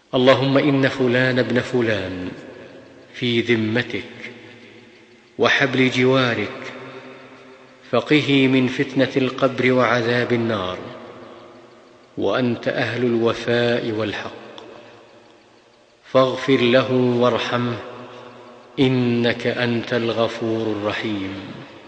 اللهم إن فلان ابن فلان في ذمتك وحبل جوارك، فقه من فتنة القبر وعذاب النار، وأنت أهل الوفاء والحق، فاغفر له وارحمه، إنك أنت الغفور الرحيم.